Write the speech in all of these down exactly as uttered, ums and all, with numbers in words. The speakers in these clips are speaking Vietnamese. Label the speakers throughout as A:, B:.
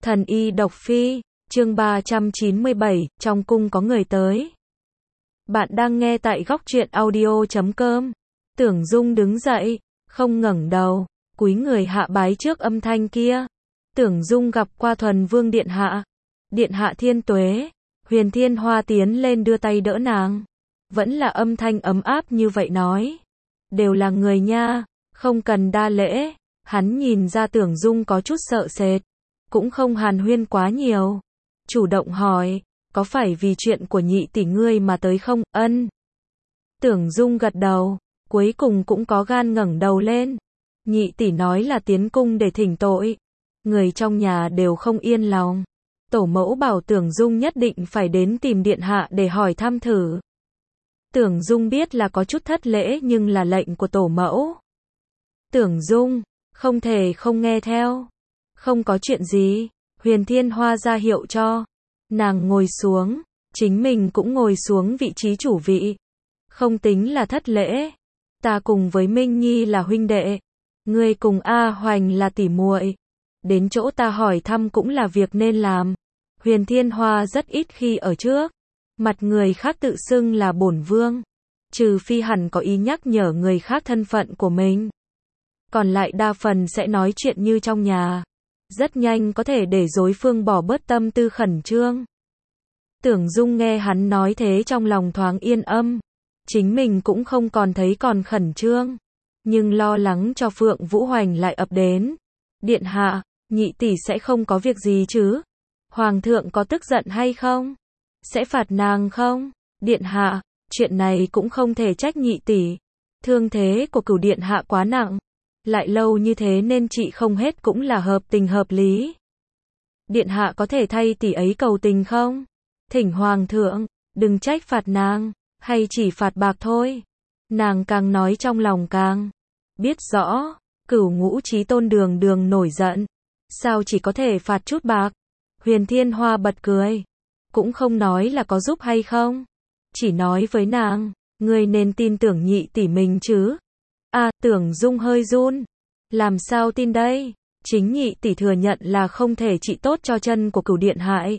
A: Thần y độc phi, chương ba trăm chín mươi bảy, trong cung có người tới. Bạn đang nghe tại góc truyện audio chấm com. Tưởng Dung đứng dậy, không ngẩng đầu, cúi người hạ bái trước âm thanh kia. Tưởng Dung gặp qua Thuần Vương điện hạ. Điện hạ thiên tuế. Huyền Thiên Hoa tiến lên đưa tay đỡ nàng. Vẫn là âm thanh ấm áp như vậy nói. Đều là người nha, không cần đa lễ. Hắn nhìn ra Tưởng Dung có chút sợ sệt, cũng không hàn huyên quá nhiều. Chủ động hỏi, có phải vì chuyện của nhị tỷ ngươi mà tới không? Ân. Tưởng Dung gật đầu, cuối cùng cũng có gan ngẩng đầu lên. Nhị tỷ nói là tiến cung để thỉnh tội. Người trong nhà đều không yên lòng. Tổ mẫu bảo Tưởng Dung nhất định phải đến tìm điện hạ để hỏi thăm thử. Tưởng Dung biết là có chút thất lễ nhưng là lệnh của tổ mẫu. Tưởng Dung, không thể không nghe theo. Không có chuyện gì, Huyền Thiên Hoa ra hiệu cho. Nàng ngồi xuống, chính mình cũng ngồi xuống vị trí chủ vị. Không tính là thất lễ. Ta cùng với Minh Nhi là huynh đệ. Ngươi cùng A Hoành là tỷ muội. Đến chỗ ta hỏi thăm cũng là việc nên làm. Huyền Thiên Hoa rất ít khi ở trước. Mặt người khác tự xưng là bổn vương. Trừ phi hẳn có ý nhắc nhở người khác thân phận của mình. Còn lại đa phần sẽ nói chuyện như trong nhà. Rất nhanh có thể để đối phương bỏ bớt tâm tư khẩn trương. Tưởng Dung nghe hắn nói thế trong lòng thoáng yên âm. Chính mình cũng không còn thấy còn khẩn trương. Nhưng lo lắng cho Phượng Vũ Hoành lại ập đến. Điện hạ, nhị tỷ sẽ không có việc gì chứ? Hoàng thượng có tức giận hay không? Sẽ phạt nàng không? Điện hạ, chuyện này cũng không thể trách nhị tỷ. Thương thế của cửu điện hạ quá nặng. Lại lâu như thế nên trị không hết cũng là hợp tình hợp lý. Điện hạ có thể thay tỷ ấy cầu tình không? Thỉnh hoàng thượng, đừng trách phạt nàng, hay chỉ phạt bạc thôi. Nàng càng nói trong lòng càng biết rõ, cửu ngũ chí tôn đường đường nổi giận. Sao chỉ có thể phạt chút bạc? Huyền Thiên Hoa bật cười. Cũng không nói là có giúp hay không. Chỉ nói với nàng, ngươi nên tin tưởng nhị tỷ mình chứ. À, Tưởng Dung hơi run. Làm sao tin đây? Chính nhị tỷ thừa nhận là không thể trị tốt cho chân của cửu điện hại.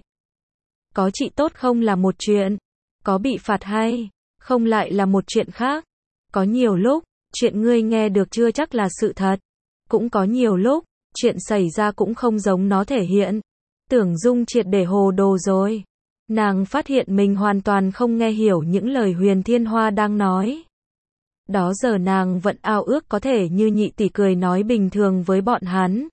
A: Có trị tốt không là một chuyện. Có bị phạt hay không lại là một chuyện khác. Có nhiều lúc, chuyện ngươi nghe được chưa chắc là sự thật. Cũng có nhiều lúc, chuyện xảy ra cũng không giống nó thể hiện. Tưởng Dung triệt để hồ đồ rồi. Nàng phát hiện mình hoàn toàn không nghe hiểu những lời Huyền Thiên Hoa đang nói. Đó giờ nàng vẫn ao ước có thể như nhị tỷ cười nói bình thường với bọn hắn.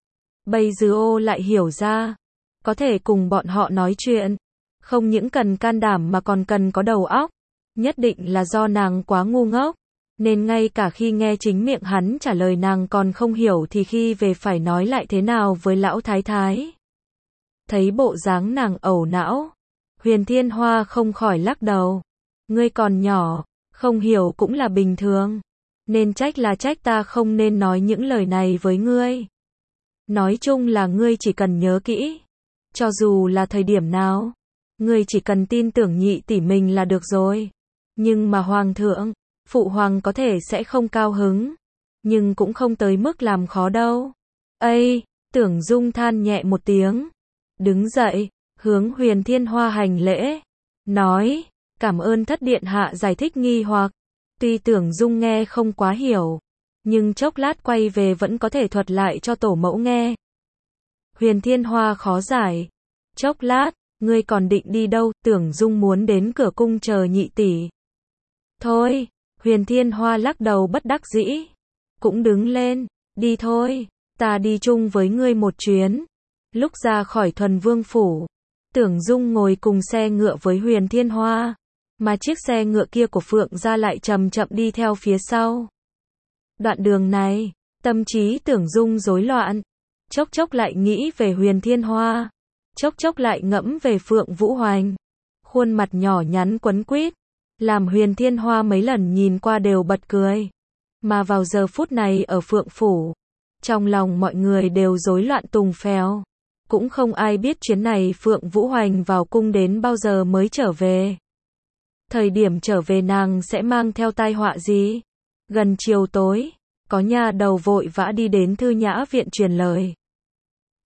A: Bây giờ ô lại hiểu ra. Có thể cùng bọn họ nói chuyện. Không những cần can đảm mà còn cần có đầu óc. Nhất định là do nàng quá ngu ngốc. Nên ngay cả khi nghe chính miệng hắn trả lời nàng còn không hiểu thì khi về phải nói lại thế nào với lão thái thái. Thấy bộ dáng nàng ẩu não. Huyền Thiên Hoa không khỏi lắc đầu. Ngươi còn nhỏ. Không hiểu cũng là bình thường. Nên trách là trách ta không nên nói những lời này với ngươi. Nói chung là ngươi chỉ cần nhớ kỹ. Cho dù là thời điểm nào. Ngươi chỉ cần tin tưởng nhị tỷ mình là được rồi. Nhưng mà hoàng thượng, phụ hoàng có thể sẽ không cao hứng. Nhưng cũng không tới mức làm khó đâu. Ây, Tưởng Dung than nhẹ một tiếng. Đứng dậy, hướng Huyền Thiên Hoa hành lễ. Nói. Cảm ơn thất điện hạ giải thích nghi hoặc. Tuy Tưởng Dung nghe không quá hiểu. Nhưng chốc lát quay về vẫn có thể thuật lại cho tổ mẫu nghe. Huyền Thiên Hoa khó giải. Chốc lát, ngươi còn định đi đâu? Tưởng Dung muốn đến cửa cung chờ nhị tỷ. Thôi, Huyền Thiên Hoa lắc đầu bất đắc dĩ. Cũng đứng lên, đi thôi, ta đi chung với ngươi một chuyến. Lúc ra khỏi Thuần Vương phủ, Tưởng Dung ngồi cùng xe ngựa với Huyền Thiên Hoa. Mà chiếc xe ngựa kia của Phượng gia lại chậm chậm đi theo phía sau. Đoạn đường này, tâm trí Tưởng Dung rối loạn. Chốc chốc lại nghĩ về Huyền Thiên Hoa. Chốc chốc lại ngẫm về Phượng Vũ Hoành. Khuôn mặt nhỏ nhắn quấn quýt. Làm Huyền Thiên Hoa mấy lần nhìn qua đều bật cười. Mà vào giờ phút này ở Phượng Phủ. Trong lòng mọi người đều rối loạn tùng phèo. Cũng không ai biết chuyến này Phượng Vũ Hoành vào cung đến bao giờ mới trở về. Thời điểm trở về nàng sẽ mang theo tai họa gì? Gần chiều tối, có nhà đầu vội vã đi đến Thư Nhã viện truyền lời.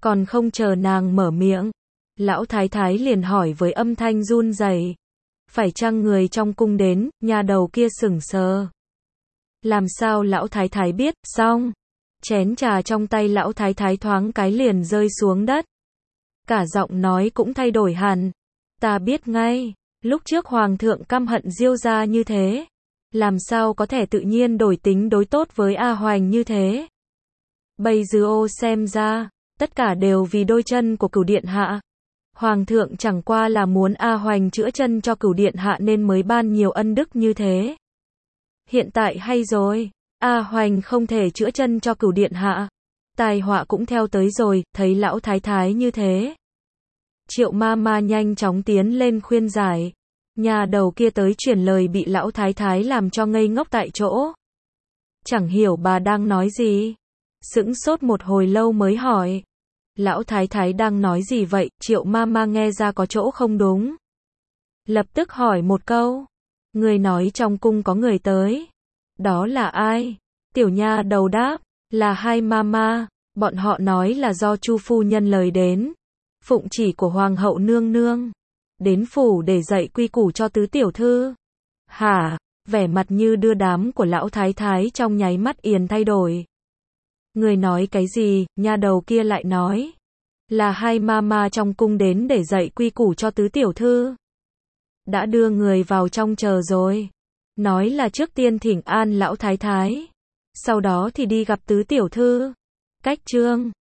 A: Còn không chờ nàng mở miệng, lão thái thái liền hỏi với âm thanh run rẩy, phải chăng người trong cung đến? Nhà đầu kia sững sờ. Làm sao lão thái thái biết? Xong, chén trà trong tay lão thái thái thoáng cái liền rơi xuống đất. Cả giọng nói cũng thay đổi hẳn. Ta biết ngay, lúc trước hoàng thượng căm hận Diêu gia như thế, làm sao có thể tự nhiên đổi tính đối tốt với A Hoành như thế. Bây giờ ô xem ra, tất cả đều vì đôi chân của Cửu điện hạ. Hoàng thượng chẳng qua là muốn A Hoành chữa chân cho Cửu điện hạ nên mới ban nhiều ân đức như thế. Hiện tại hay rồi, A Hoành không thể chữa chân cho Cửu điện hạ, tai họa cũng theo tới rồi. Thấy lão thái thái như thế, Triệu ma ma nhanh chóng tiến lên khuyên giải. Nhà đầu kia tới chuyển lời bị lão thái thái làm cho ngây ngốc tại chỗ. Chẳng hiểu bà đang nói gì. Sững sốt một hồi lâu mới hỏi. Lão thái thái đang nói gì vậy? Triệu ma ma nghe ra có chỗ không đúng, lập tức hỏi một câu. Người nói trong cung có người tới. Đó là ai? Tiểu nha đầu đáp. Là hai ma ma. Bọn họ nói là do Chu phu nhân lời đến, phụng chỉ của hoàng hậu nương nương, đến phủ để dạy quy củ cho tứ tiểu thư. Hả? Vẻ mặt như đưa đám của lão thái thái trong nháy mắt liền thay đổi. Người nói cái gì? Nha đầu kia lại nói. Là hai ma ma trong cung đến để dạy quy củ cho tứ tiểu thư. Đã đưa người vào trong chờ rồi. Nói là trước tiên thỉnh an lão thái thái, sau đó thì đi gặp tứ tiểu thư. Cách chương